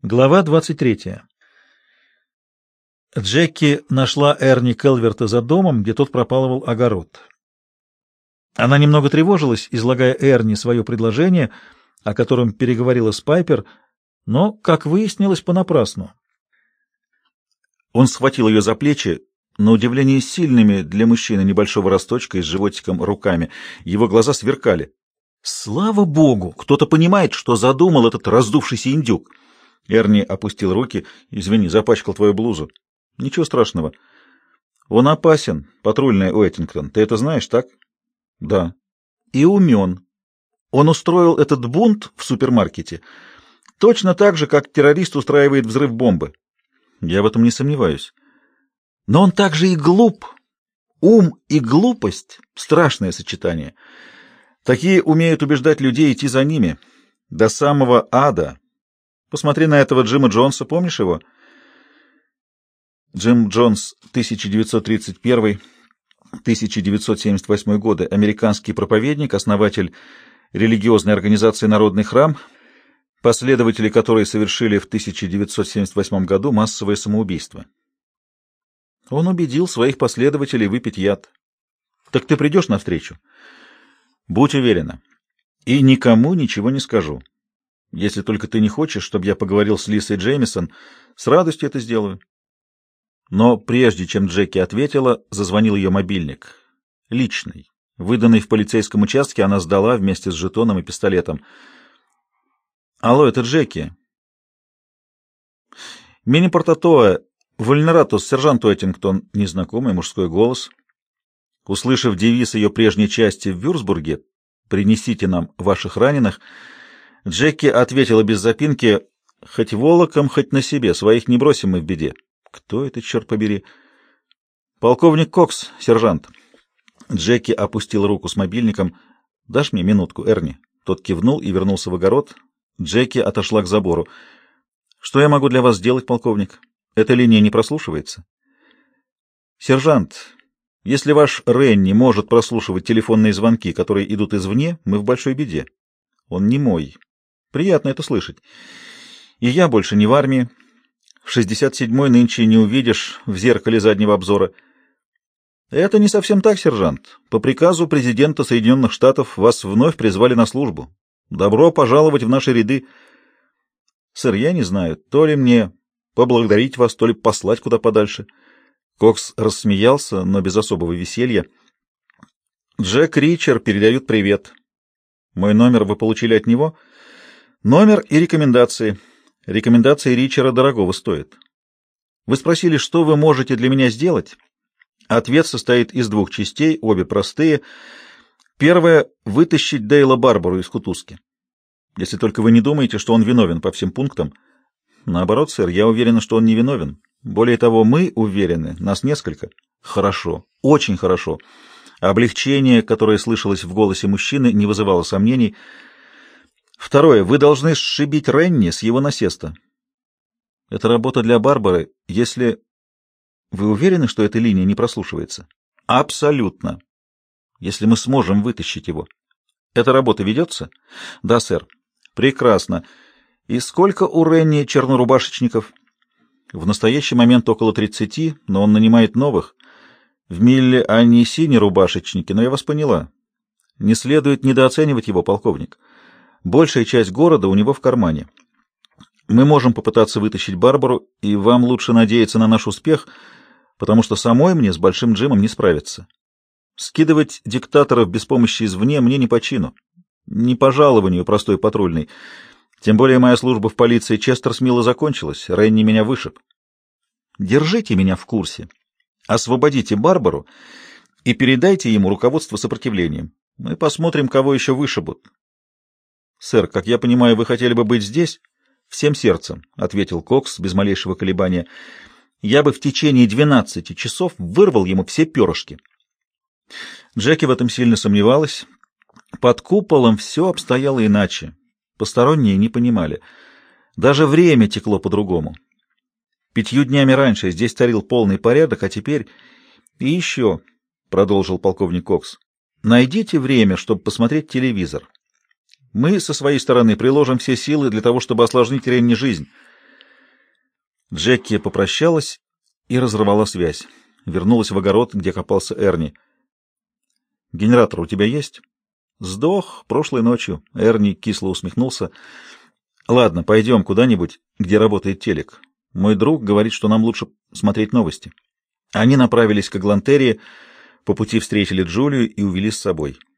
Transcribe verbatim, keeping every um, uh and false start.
Глава двадцать третья. Джеки нашла Эрни Келверта за домом, где тот пропалывал огород. Она немного тревожилась, излагая Эрни свое предложение, о котором переговорила с Пайпер, но, как выяснилось, понапрасну. Он схватил ее за плечи, на удивление сильными для мужчины небольшого росточка и с животиком руками. Его глаза сверкали. «Слава богу! Кто-то понимает, что задумал этот раздувшийся индюк!» Эрни опустил руки. «Извини, запачкал твою блузу». «Ничего страшного. Он опасен, патрульная Уэттингтон. Ты это знаешь, так?» «Да». «И умен. Он устроил этот бунт в супермаркете точно так же, как террорист устраивает взрыв бомбы». «Я в этом не сомневаюсь». «Но он также и глуп. Ум и глупость — страшное сочетание. Такие умеют убеждать людей идти за ними. До самого ада. Посмотри на этого Джима Джонса, помнишь его?» Джим Джонс, тысяча девятьсот тридцать первый — тысяча девятьсот семьдесят восьмой годы, американский проповедник, основатель религиозной организации «Народный храм», последователи которой совершили в тысяча девятьсот семьдесят восьмом году массовое самоубийство. Он убедил своих последователей выпить яд. «Так ты придешь навстречу?» «Будь уверена. И никому ничего не скажу. Если только ты не хочешь, чтобы я поговорил с Лисой Джеймисон, с радостью это сделаю». Но прежде чем Джеки ответила, зазвонил ее мобильник. Личный. Выданный в полицейском участке, она сдала вместе с жетоном и пистолетом. «Алло, это Джеки». «Мини-портатоа, вульнератус, сержант Уэттингтон», незнакомый мужской голос. Услышав девиз ее прежней части в Вюрцбурге «Принесите нам ваших раненых», Джеки ответила без запинки: «Хоть волоком, хоть на себе, своих не бросим мы в беде». «Кто это, черт побери?» «Полковник Кокс, сержант». Джеки опустил руку с мобильником. «Дашь мне минутку, Эрни?» Тот кивнул и вернулся в огород. Джеки отошла к забору. «Что я могу для вас сделать, полковник? Эта линия не прослушивается?» «Сержант, если ваш Ренни может прослушивать телефонные звонки, которые идут извне, мы в большой беде. Он не мой. Приятно это слышать. И я больше не в армии. шестьдесят седьмой нынче не увидишь в зеркале заднего обзора». «Это не совсем так, сержант. По приказу президента Соединенных Штатов вас вновь призвали на службу. Добро пожаловать в наши ряды». «Сэр, я не знаю, то ли мне поблагодарить вас, то ли послать куда подальше». Кокс рассмеялся, но без особого веселья. «Джек Ричер передают привет. Мой номер вы получили от него?» «Номер и рекомендации. Рекомендации Ричера дорогого стоят. Вы спросили, что вы можете для меня сделать?» Ответ состоит из двух частей, обе простые. Первая — вытащить Дейла Барбару из кутузки. Если только вы не думаете, что он виновен по всем пунктам. Наоборот, сэр, я уверен, что он не виновен. Более того, мы уверены, нас несколько. Хорошо, очень хорошо. Облегчение, которое слышалось в голосе мужчины, не вызывало сомнений. Второе, вы должны сшибить Ренни с его насеста. Это работа для Барбары, если... Вы уверены, что эта линия не прослушивается? Абсолютно. Если мы сможем вытащить его. Эта работа ведется? Да, сэр. Прекрасно. И сколько у Ренни чернорубашечников? В настоящий момент около тридцати, но он нанимает новых. В Милле они синерубашечники, но я вас поняла. Не следует недооценивать его, полковник. Большая часть города у него в кармане. Мы можем попытаться вытащить Барбару, и вам лучше надеяться на наш успех, потому что самой мне с Большим Джимом не справиться. Скидывать диктаторов без помощи извне мне не по чину, не по жалованию простой патрульной. Тем более моя служба в полиции Честерсмилла закончилась, Ренни меня вышиб. Держите меня в курсе. Освободите Барбару и передайте ему руководство сопротивлением. Мы посмотрим, кого еще вышибут. Сэр, как я понимаю, вы хотели бы быть здесь? Всем сердцем, — ответил Кокс без малейшего колебания. Я бы в течение двенадцати часов вырвал ему все перышки. Джеки в этом сильно сомневалась. Под куполом все обстояло иначе. Посторонние не понимали. Даже время текло по-другому. Пятью днями раньше здесь царил полный порядок, а теперь... И еще, — продолжил полковник Кокс, — найдите время, чтобы посмотреть телевизор. Мы со своей стороны приложим все силы для того, чтобы осложнить Ренни жизнь. Джеки попрощалась и разорвала связь. Вернулась в огород, где копался Эрни. «Генератор у тебя есть?» «Сдох прошлой ночью». Эрни кисло усмехнулся. «Ладно, пойдем куда-нибудь, где работает телек. Мой друг говорит, что нам лучше смотреть новости». Они направились к Эглантерии, по пути встретили Джулию и увели с собой.